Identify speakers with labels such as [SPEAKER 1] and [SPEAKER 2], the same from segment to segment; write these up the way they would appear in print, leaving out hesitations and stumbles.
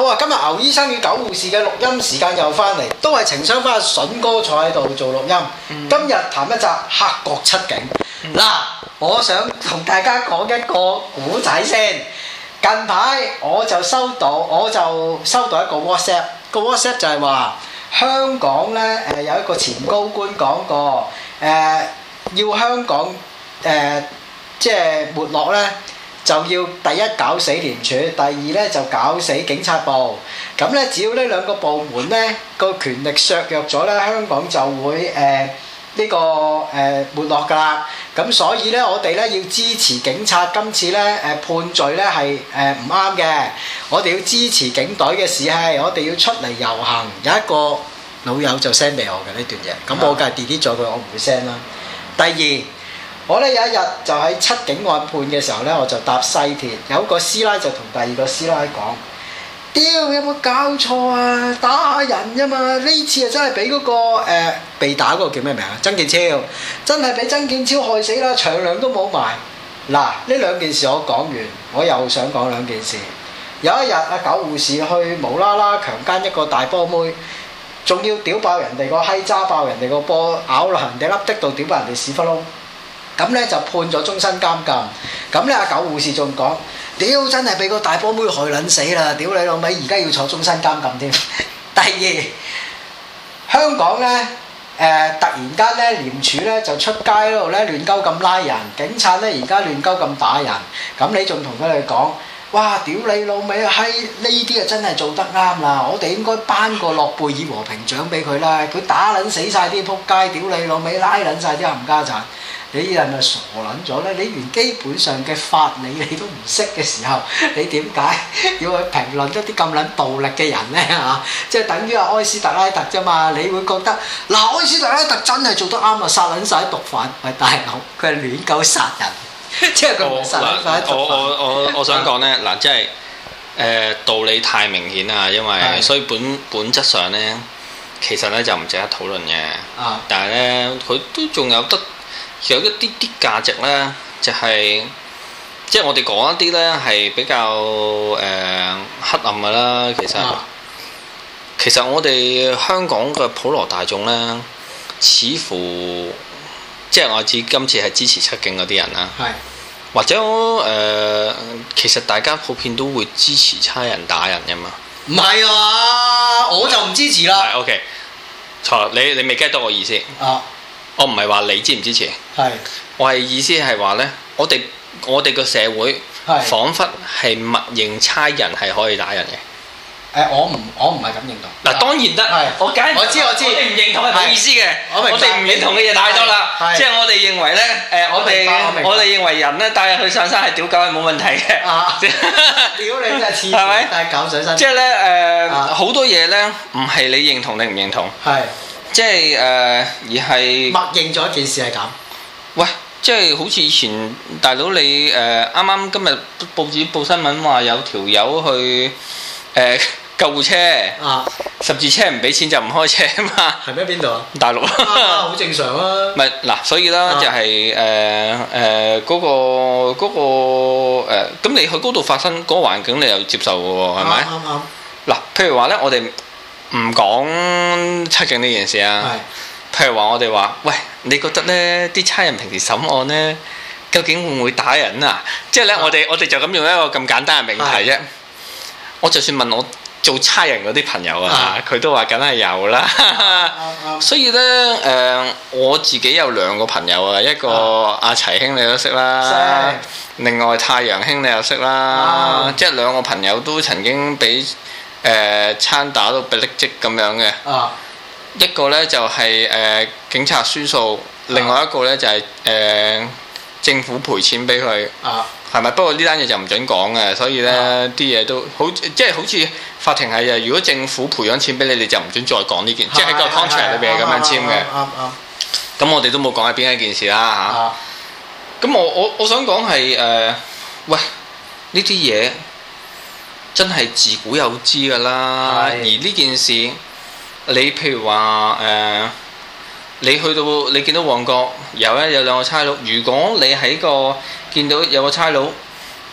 [SPEAKER 1] 啊！今日牛醫生與狗護士嘅錄音時間又翻嚟，都係情商翻筍哥坐喺度做錄音。今日談一集黑角七警。嗱，我想同大家講一個古仔先。近排我就收到一個 WhatsApp，個 WhatsApp 就係話香港咧有一個前高官講過要香港即係沒落咧。就要第一搞死廉署，第二咧就搞死警察部。咁咧，只要呢兩個部門咧個權力削弱咗咧，香港就會沒落㗎啦。咁所以咧，我哋咧要支持警察今次咧判罪咧係唔啱嘅。我哋要支持警隊嘅士氣，我哋要出嚟遊行。有一個老友就 send 俾我嘅呢段嘢，咁我梗係 delete 咗佢，我唔會 send 啦。第二。我咧有一日就喺七警案判嘅時候咧，我就搭西鐵，有個師奶就同第二個師奶講：屌有冇搞錯啊？打人啫嘛！呢次啊真係俾嗰個被打嗰個叫咩名啊？曾健超真係俾曾健超害死啦，長糧都冇埋。嗱，呢兩件事我講完，我又想講兩件事。有一日阿狗護士去無啦啦強姦一個大波妹，仲要屌爆人哋個閪，揸爆人哋個波，咬落人哋粒的度，屌爆人哋屎忽窿。咁咧就判咗終身監禁。咁咧阿狗護士仲講：屌真係俾個大波妹害撚死啦！屌你老味，而家要坐終身監禁添。第二，香港咧突然間咧廉署咧就出街嗰度咧亂鳩咁拉人，警察咧而家亂鳩咁打人。咁你仲同佢哋講：哇！屌你老味啊！閪呢啲啊真係做得啱啦！我哋應該頒個諾貝爾和平獎俾佢啦！佢打撚死晒啲撲街，屌你老味拉撚晒啲冚家鏟。你係咪傻撚咗咧？你連基本上嘅法理你都唔識嘅時候，你點解要去評論一啲咁撚暴力嘅人咧嚇？即係等於阿埃斯特拉特啫嘛！你會覺得嗱，埃斯特拉特真係做得啱啊，殺撚晒毒販。喂，大佬，佢係亂鳩殺人，即係佢唔係殺撚晒毒販。
[SPEAKER 2] 我想講咧嗱，即係道理太明顯啦，因為所以本質上咧，其實咧就唔值得討論嘅。但係咧，佢都仲有一啲價值咧，就係即係我哋講一啲咧係比較黑暗嘅啦。其實我哋香港嘅普羅大眾咧，似乎即係我指今次係支持七警嗰啲人啦，或者其實大家普遍都會支持差人打人嘅嘛。
[SPEAKER 1] 唔係啊，我就唔支持啦。
[SPEAKER 2] OK， 錯，你未 get 到我意思。我唔係話你支唔支持，我係意思係話呢，我哋個社會彷彿係默認差人係可以打人嘅。
[SPEAKER 1] 我唔係咁認同。
[SPEAKER 2] 嗱，當然得，我知，我哋唔認同係冇意思嘅。我哋唔認同嘅嘢太多啦。即係我哋認為呢，我哋認為人呢帶入去上山係屌狗係冇問題嘅。
[SPEAKER 1] 屌你真係黐線，係咪？帶狗上山。
[SPEAKER 2] 即係呢好多嘢呢，唔係你認同定唔認同。即係而係
[SPEAKER 1] 默認咗一件事係咁。
[SPEAKER 2] 喂，即係好似以前大佬你啱啱今日報紙報新聞話有條友去救護車，十字車唔俾錢就唔開車啊嘛。
[SPEAKER 1] 係咩？邊度啊？
[SPEAKER 2] 大陸
[SPEAKER 1] 好正常啊。
[SPEAKER 2] 咪嗱，所以啦就係嗰個咁你去嗰度發生嗰個環境，你又接受嘅喎，係咪？啱。嗱，譬如話咧，我哋唔講七警呢件事啊，譬如話我哋話，喂，你覺得呢啲差人平時審案呢，究竟會唔會打人啊？即係呢，我哋就咁用一個咁簡單嘅命題啫。我就算問我做差人嗰啲朋友啊，佢都話梗係有啦。所以呢，我自己有兩個朋友啊，一個阿齊兄你都識啦，另外太陽兄你又識啦，即係兩個朋友都曾經俾餐打到鼻力積咁樣嘅，一個呢就係警察輸數，另外一個呢就係政府賠錢俾佢，係咪？不過呢單嘢就唔準講嘅，所以呢啲嘢都好，即係好似法庭係如果政府賠咗錢俾你，你就唔準再講呢件，即係喺個 contract 裏邊係咁樣簽嘅。咁我哋都冇講係邊一件事啦嚇。咁我想講係喂，呢啲嘢真係自古有之㗎啦。而呢件事，你譬如話你去到你見到旺角有兩個差佬，如果你喺個見到有個差佬，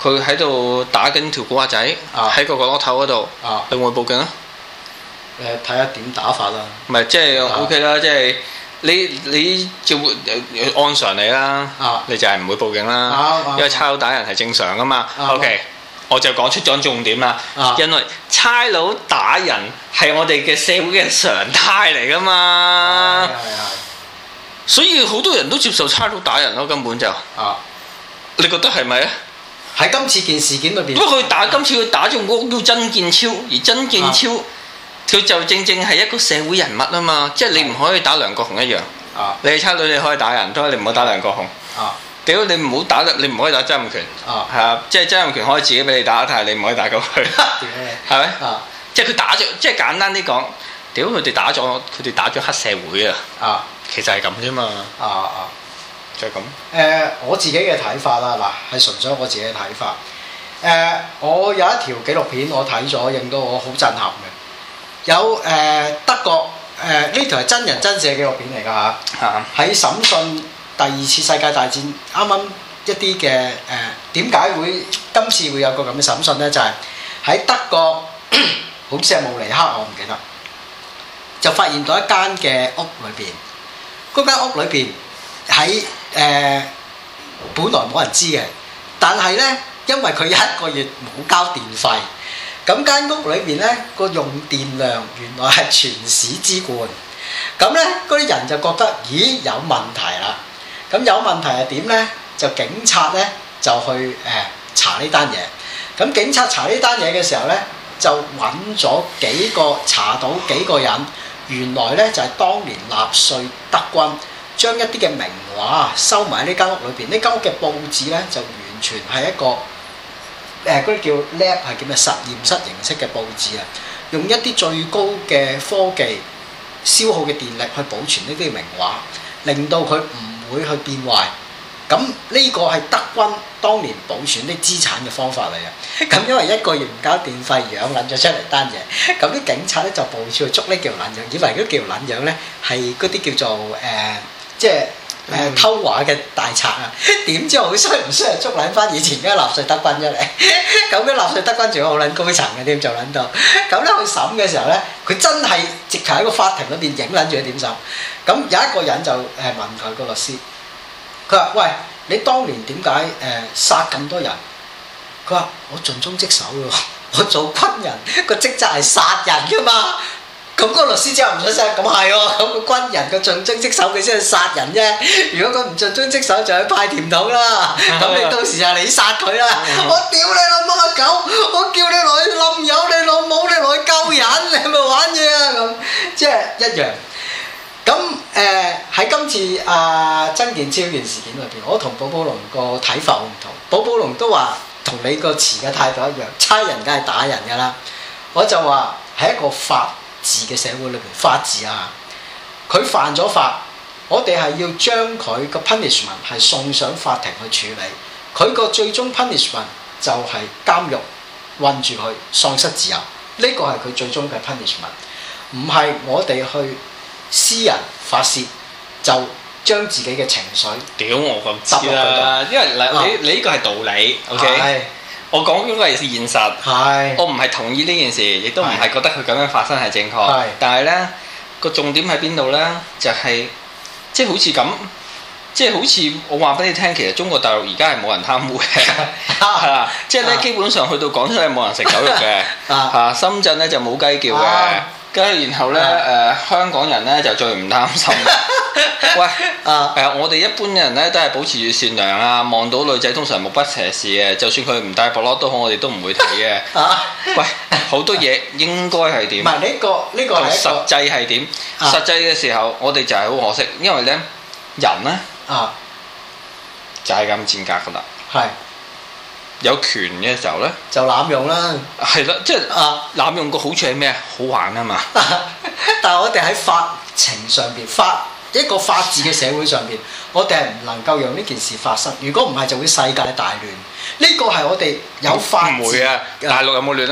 [SPEAKER 2] 佢喺度打緊條古惑仔，喺個角落頭嗰度，你會唔會報警啊？
[SPEAKER 1] 睇下點打法啦。
[SPEAKER 2] 唔係即係 OK 啦，即係你照按常理啦，你就係唔會報警啦，因為差佬打人係正常噶嘛。OK，我就講出咗重點啦，因為差佬打人係我哋嘅社會嘅常態嚟噶嘛。所以好多人都接受差佬打人咯，根本就。你覺得係咪啊？
[SPEAKER 1] 喺今次件事件裏邊，
[SPEAKER 2] 不過今次佢打中嗰個叫曾健超，而曾健超佢就正係一個社會人物啊嘛，即係你唔可以打梁國雄一樣。你係差佬你可以打人，都係你唔好打梁國雄。屌你唔好打，你唔可以打曾蔭權。係啊，即係曾蔭權可以自己俾你打，但係你唔可以打鳩佢。係咪？即係佢打咗，即係簡單啲講，屌佢哋打咗黑社會啊！其實係咁啫嘛。就係咁。
[SPEAKER 1] 我自己嘅睇法啦，嗱係純粹我自己嘅睇法。我有一條紀錄片我睇咗，令到我好震撼嘅。有德國呢條係真人真事嘅紀錄片嚟㗎嚇。喺審訊第二次世界大戰啱啱一啲嘅點解會今次會有個咁嘅審訊呢？就係喺德國，好似係慕尼黑，我唔記得，就發現到一間嘅屋裏邊，嗰間屋裏邊喺本來冇人知嘅，但係呢，因為佢一個月冇交電費，咁間屋裏邊呢個用電量原來係全市之冠，咁呢嗰啲人就覺得咦有問題啦，咁有問題係點呢？就警察呢就去查呢單嘢，咁警察查呢單嘢嘅時候呢，就揾咗查到幾個人，原來呢就係當年納粹德軍將一啲嘅名畫收埋喺呢間屋裏邊，呢間屋嘅佈置呢，就完全係一個嗰啲叫 lab 係叫咩實驗室形式嘅佈置啊，用一啲最高嘅科技消耗嘅電力去保存呢啲名畫，令到佢唔會去變壞。咁呢個係德軍當年保存啲資產嘅方法嚟嘅。咁因為一個月唔交電費，養撚咗出嚟單嘢。咁啲警察咧就部署去捉呢條撚樣，以為嗰條撚樣咧係嗰啲叫做即係偷畫嘅大賊啊！點知好衰唔衰係捉撚翻以前嗰啲納粹德軍出嚟。咁啲納粹德軍仲有好撚高層嘅添，做撚到。咁咧去審嘅時候咧，佢真係直頭喺個法庭裏邊影撚住佢點審。咁有一個人就問佢個律師。佢話：喂，你當年點解殺咁多人？佢話：我盡忠職守喎，我做軍人個職責係殺人㗎嘛。咁個律師之後唔出聲，咁係喎，咁個軍人個盡忠職守佢先係殺人啫。如果佢唔盡忠職守，就去派甜筒啦。咁你到時就你殺佢啦。我屌你老母阿狗！我叫你落去冧友，你老母你落去救人，你係咪玩嘢啊？咁即係一樣。咁喺今次曾健超件事件裏邊，我同寶寶龍個睇法好唔同。寶寶龍都話同你個詞嘅態度一樣，差人梗係打人㗎啦。我就話喺一個法治嘅社會裏邊，法治啊，佢犯咗法，我哋係要將佢個 punishment 係送上法庭去處理。佢個最終 punishment 就係監獄韞住佢，喪失自由。呢個係佢最終嘅 punishment， 唔係我哋去私人發泄就將自己嘅情緒
[SPEAKER 2] 屌我咁知啦，因為你呢個係道理 ，OK？我講嗰個係現實，我唔係同意呢件事，亦都唔係覺得佢咁樣發生係正確。但係呢個重點喺邊度呢？就係即係好似咁，即係好似我話俾你聽，其實中國大陸而家係冇人貪污嘅，係啦，即係呢基本上去到廣州係冇人食狗肉嘅，深圳呢就冇雞叫嘅。跟住然後呢，香港人呢就最唔擔心。喂，我哋一般人呢都係保持住善良啊，望到女仔通常目不斜視嘅，就算佢唔戴薄褸都好，我哋都唔會睇嘅。喂，好多嘢應該係點？唔係
[SPEAKER 1] 呢個係
[SPEAKER 2] 實際係點？實際嘅時候，我哋就係好可惜，因為呢人呢，就係咁賤格㗎啦。係。有權嘅時候呢，
[SPEAKER 1] 就濫用啦。
[SPEAKER 2] 係啦，即係濫用個好處係咩？好玩啊嘛。
[SPEAKER 1] 但係我哋喺法情上邊，一個法治嘅社會上邊，我哋係唔能夠讓呢件事發生。如果唔係，就會世界大亂。呢個係我哋有法治。
[SPEAKER 2] 唔會啊！大陸有冇亂啊？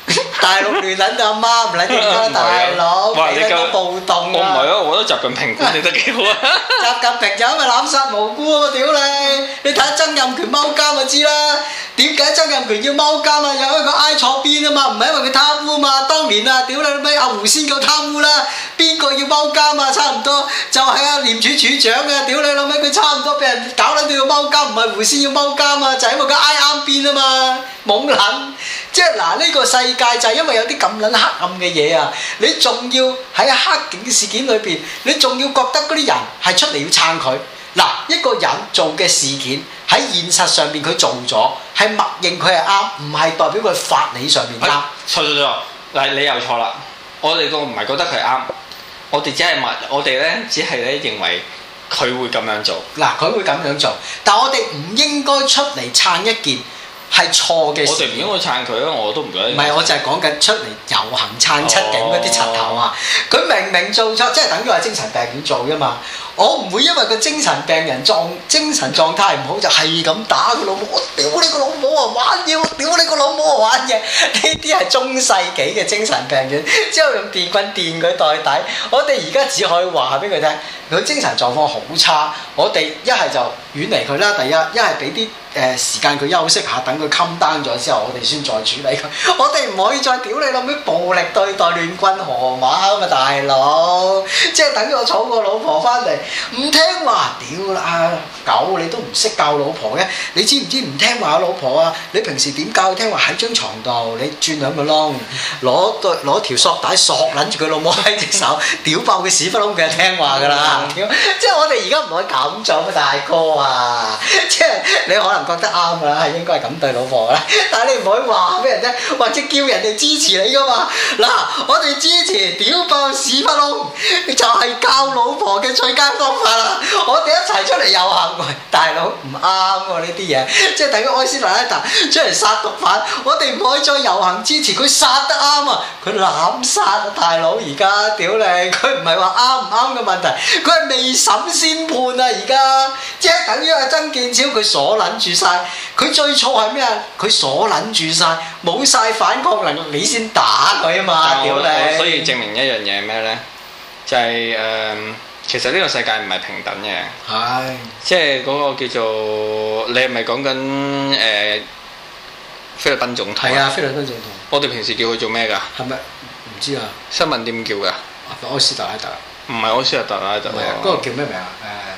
[SPEAKER 1] 大陸亂撚到阿媽唔撚認得大佬，幾撚多暴動啊！
[SPEAKER 2] 我唔係啊，我覺得習近平管理得幾好啊！
[SPEAKER 1] 習近平就因為濫殺無辜啊！屌你！你睇下曾蔭權踎監就知啦。點解曾蔭權要踎監啊？因為佢挨坐邊啊嘛，唔係因為佢貪污嘛。當年啊，屌你老味，阿胡仙夠貪污啦，邊個要踎監啊？差唔多就係阿廉署署長啊！屌你老味，佢差唔多俾人搞撚到要踎監，唔係胡仙要踎監啊，就係因為佢挨啱邊啊嘛，懵撚！即係嗱，呢個世界就係因為有啲咁撚黑暗嘅嘢啊！你仲要喺黑警事件裏邊，你仲要覺得嗰啲人係出嚟要撐佢。嗱，一個人做嘅事件喺現實上邊佢做咗，係默認佢係啱，唔係代表佢法理上面啱。
[SPEAKER 2] 錯，嗱你又錯啦！我哋個唔係覺得佢係啱，我哋只係咧認為佢會咁樣做。嗱，
[SPEAKER 1] 佢會咁樣做，但係我哋唔應該出嚟撐一件係錯嘅事。
[SPEAKER 2] 我哋唔應該撐佢啊！我都唔覺得。
[SPEAKER 1] 唔係，我就係講緊出嚟遊行撐七警嗰啲柒頭啊！佢明明做錯，即係等於話精神病院做㗎嘛。我唔會因為個精神病人精神狀態唔好就係咁打佢老母，我屌你個老母啊玩嘢，我屌你個老母啊玩嘢，呢啲係中世紀嘅精神病院，之後用電棍電佢代底。我哋而家只可以話俾佢聽，佢精神狀況好差，我哋一係就遠離佢啦。第一係俾啲時間佢休息下，等佢 calm down 咗之後，我哋先再處理佢。我哋唔可以再屌你老味暴力對待亂軍河馬啊嘛，大佬！即係等於我娶個老婆翻嚟。唔聽話，屌啦！狗你都唔識教老婆嘅，你知唔知唔聽話啊老婆啊？你平時點教佢聽話？喺張床度，你轉兩個窿，攞條索帶索撚住佢老母喺隻手，屌爆佢屎忽窿，佢就聽話㗎啦！即係我哋而家唔可以咁做啊，大哥啊！即係你可能覺得啱㗎啦，係應該係咁對老婆啦，但係你唔可以話俾人聽，或者叫人哋支持你㗎嘛？嗱，我哋支持屌爆屎忽窿，就係教老婆嘅最佳方法啦！我哋一齊出嚟遊行，喂，大佬唔啱喎呢啲嘢，即係等於埃斯特拉達出嚟殺毒販，我哋唔可以再遊行支持佢殺得啱啊！佢濫殺啊，大佬而家屌你，佢唔係話啱唔啱嘅問題，佢係未審先判啊！而家即係等於阿曾健超佢鎖撚住晒，佢最錯係咩啊？佢鎖撚住晒，冇晒反抗能力，你先打佢啊嘛！屌你！
[SPEAKER 2] 所以證明一樣嘢係咩呢？就係其實呢個世界唔係平等嘅，
[SPEAKER 1] 係
[SPEAKER 2] 即係嗰個叫做你係咪講緊菲律賓總統？
[SPEAKER 1] 係啊，菲律賓總統。
[SPEAKER 2] 我哋平時叫佢做咩㗎？
[SPEAKER 1] 係咪唔知啊？
[SPEAKER 2] 新聞點叫㗎？
[SPEAKER 1] 埃斯特拉特。
[SPEAKER 2] 唔係埃斯特拉特啊！
[SPEAKER 1] 嗰個叫咩名啊？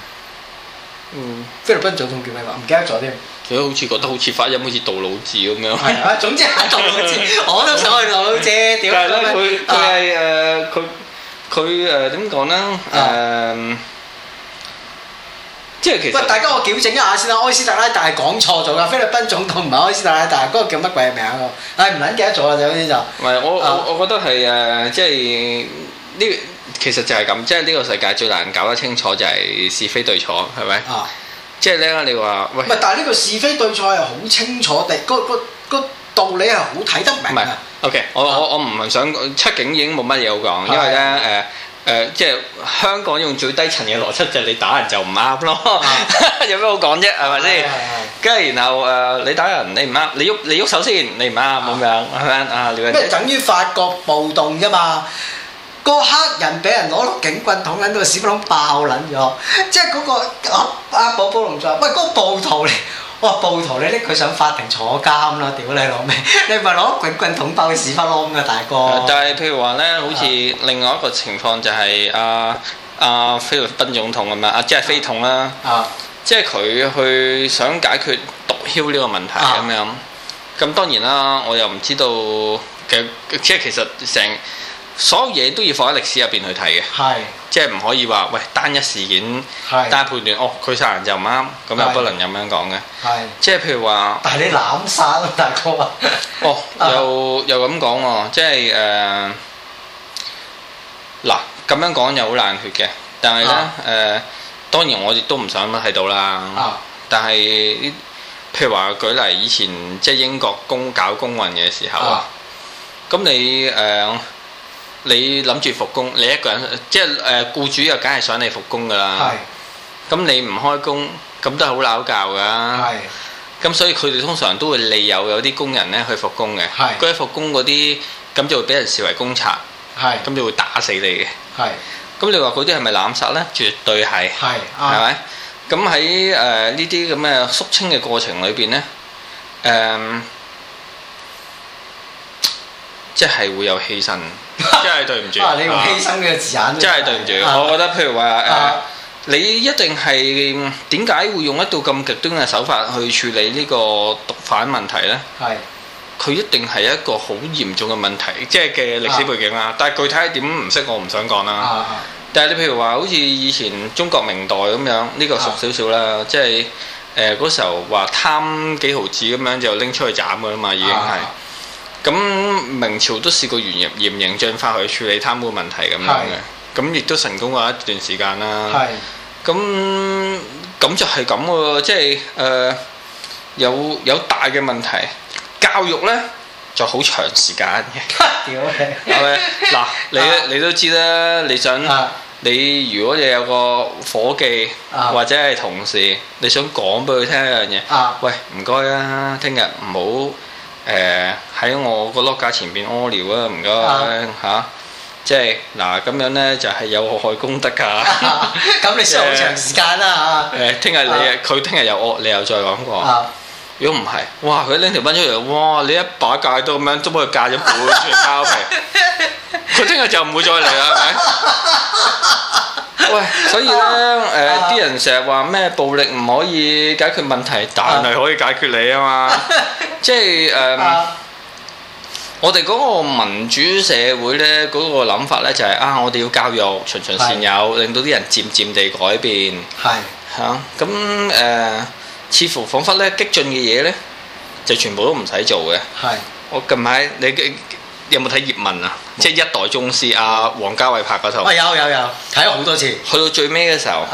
[SPEAKER 1] 菲律賓總統叫咩話？唔記得咗添。
[SPEAKER 2] 佢好似覺得好似發音好似杜魯字咁樣。
[SPEAKER 1] 係啊，總之係杜魯字，我都想去杜魯字。屌！
[SPEAKER 2] 但係咧，佢係佢點講咧？即係其實
[SPEAKER 1] 喂，大家我矯正一下先啦，埃斯特拉特係講錯咗㗎，菲律賓總統唔係埃斯特拉特，嗰個叫乜鬼名啊？唔撚記得咗啦，有啲就。唔係
[SPEAKER 2] 我覺得係即係呢，其實就係咁，即係呢個世界最難搞得清楚就係是非對錯，係咪？啊！即係咧，你話喂，
[SPEAKER 1] 唔係，但係呢個是非對錯係好清楚地，個道理係好睇得明啊。
[SPEAKER 2] OK，我唔係想七警已經冇乜嘢好講，因為咧即係香港用最低層嘅邏輯就係你打人就唔啱咯，有咩好講啫？係咪先？跟住然後你打人你唔啱，你喐手先你唔啱咁樣，係咪啊？即
[SPEAKER 1] 係等於法國暴動啫嘛。個黑人俾人攞碌警棍捅撚到個屎窟窿爆撚咗，即係嗰個阿寶寶龍就話：喂，嗰個暴徒嚟！我話暴徒你拎佢上法庭坐監啦！屌你老味，你唔係攞警棍捅爆佢屎窟窿㗎大哥！
[SPEAKER 2] 但係譬如話咧，好似另外一個情況就係菲律賓總統咁樣，即係菲統啦，即係佢去想解決毒梟呢個問題咁樣。咁當然啦，我又唔知道嘅，即係其實所有嘢都要放喺歷史入邊去睇嘅，即係唔可以話喂單一事件單判斷佢殺人就唔啱，咁又不能咁樣講嘅。即係譬如話，但係你濫殺啊大哥啊！又咁講喎，即係嗱咁樣講又好冷血嘅，但係咧當然我哋都唔想睇到啦。但係譬如話舉例，以前即係英國搞工運嘅時候啊，咁你諗住復工，你一個人即係僱主又梗係想你復工㗎啦。咁你唔開工，咁都係好鬧交㗎。 咁所以佢哋通常都會利誘有啲工人咧去復工嘅。
[SPEAKER 1] 係
[SPEAKER 2] 嗰啲復工嗰啲咁就會俾人視為公賊，
[SPEAKER 1] 係
[SPEAKER 2] 咁就會打死你嘅。
[SPEAKER 1] 係
[SPEAKER 2] 咁你話嗰啲係咪濫殺咧？絕對係，
[SPEAKER 1] 係
[SPEAKER 2] 係咪？咁喺呢啲咁嘅肅清嘅過程裏邊咧，即係會有犧牲，真係對唔住。
[SPEAKER 1] 你用犧牲呢個字眼，
[SPEAKER 2] 真係對唔住。我覺得譬如話你一定係點解會用一道咁極端嘅手法去處理呢個毒販問題咧？
[SPEAKER 1] 係
[SPEAKER 2] 佢一定係一個好嚴重嘅問題，即係嘅歷史背景啦。但係具體係點唔識，我唔想講啦。但係你譬如話，好似以前中國明代咁樣，呢個熟少少啦，即係嗰時候話貪幾毫子咁樣就拎出去斬㗎啦嘛，已經係。咁明朝都試過嚴刑峻法去處理貪污問題咁樣嘅，咁亦都成功過一段時間啦。咁就係咁喎，即係有大嘅問題。教育呢就好長時間嘅，係咪？嗱，你都知啦，你想你如果你有個伙計或者係同事，你想講俾佢聽一樣嘢，喂，唔該啊，聽日唔好喺我個 locker 前邊屙尿啊，唔該嚇。即係嗱咁樣呢，就係有害公德㗎。
[SPEAKER 1] 咁你需要好長時間啦嚇。
[SPEAKER 2] 聽日佢聽日又屙，你又再講過。如果唔係，哇！佢拎條賓出嚟，哇！你一把戒刀咁樣，都幫佢戒咗半串膠皮。佢聽日就唔會再嚟啦，係咪？喂，所以咧，啲人成日話咩暴力唔可以解決問題，但係可以解決你啊嘛。即係我哋嗰個民主社會咧，嗰個諗法咧就係我哋要教育循循善誘，令到啲人漸漸地改變。係嚇咁似乎彷彿咧激進嘅嘢咧，就全部都唔使做嘅。係，我近排你有冇睇葉問啊？即係一代宗師王家衛拍嗰套。有睇咗好多次。去到最尾嘅時候，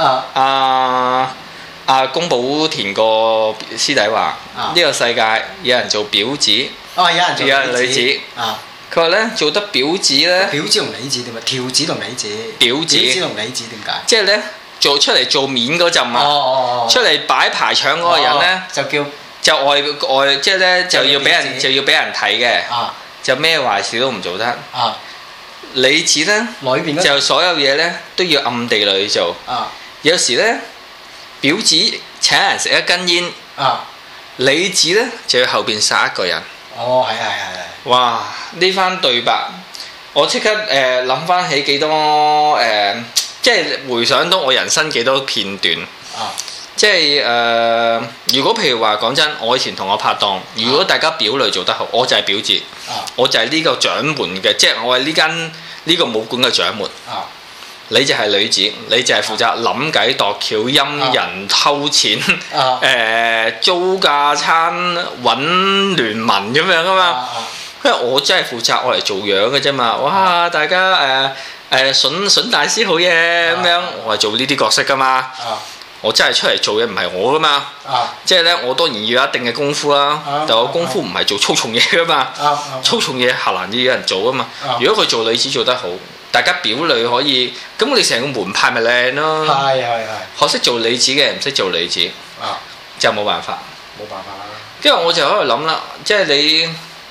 [SPEAKER 2] 宮保田個師弟話：呢個世界有人做婊子，有人做女子。佢話咧做得婊子咧，
[SPEAKER 1] 婊子同女子點啊？條子同女子。
[SPEAKER 2] 婊子
[SPEAKER 1] 同女子點解？
[SPEAKER 2] 即係咧。做出嚟做面嗰陣出嚟擺排場嗰個人咧，就外即係咧就要俾人睇嘅，就咩壞事都唔做得。女子咧就所有嘢咧都要暗地裏做。有時咧婊子請人食一根煙，女子咧就要後邊殺一個人。係。哇！呢番對白，我即刻諗翻起幾多即係回想到我人生幾多片段，即係如果譬如話講真，我以前同我拍檔，如果大家表裏做得好，我就係婊子，我就係呢個掌門嘅，即係我係呢個武館嘅掌門，你就係女子，你就係負責諗計度橋、陰人、偷錢、租架餐、揾聯盟咁樣啊嘛，因為我真係負責我嚟做樣嘅啫嘛，哇！大家筍大師好嘢咁樣，我係做呢啲角色噶嘛。我真係出嚟做嘢唔係我噶嘛。即係咧，我當然要有一定嘅功夫啦。但我功夫唔係做粗重嘢噶嘛。粗重嘢下難啲有人做啊嘛。如果佢做女子做得好，大家表裏可以，咁你成個門派咪靚咯。學識做女子嘅人唔識做女子，就冇辦法。啦。因為我就喺度諗啦，即係你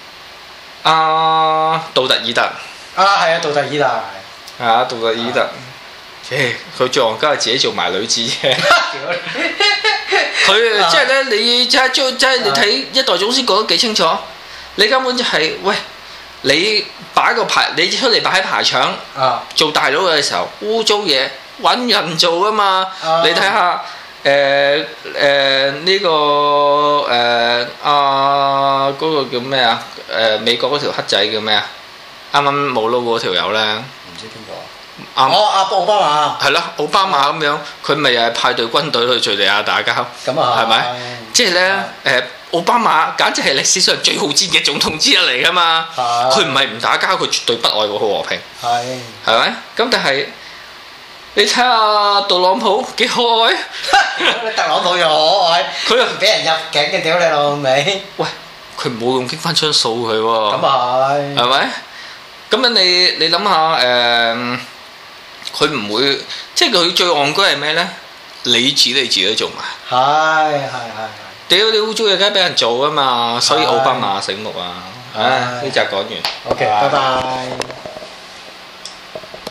[SPEAKER 2] 杜特爾特。杜特爾特。杜特爾特，佢最戇鳩係自己做埋女子啫。佢即係咧，你即係你睇一代宗師講得幾清楚，你根本就係喂，你擺個牌，你出嚟擺喺排場，做大佬嘅時候污糟嘢揾人做啊嘛。你睇下呢個嗰個叫咩啊？美國嗰條黑仔叫咩啊？啱啱冇撈嗰條友咧。唔知邊個？奧巴馬。係咯，奧巴馬咁樣，佢咪又係派隊軍隊去敍利亞打交？咁啊，係咪？即係咧，奧巴馬簡直係歷史上最好戰嘅總統之一嚟噶嘛。佢唔係唔打交，佢絕對不愛個和平。係咪？咁但係你睇下特朗普幾可愛？特朗普又可愛，佢又唔俾人入境嘅，屌你老味！喂，佢冇用激翻槍掃佢喎。咁啊係。係咪？咁樣你諗下佢唔會，即係佢最戇居係咩咧？你自己都做埋。係。 屌你污糟嘢梗係俾人做啊嘛，所以奧巴馬醒目啊！唉，呢集講完。
[SPEAKER 1] OK，拜拜。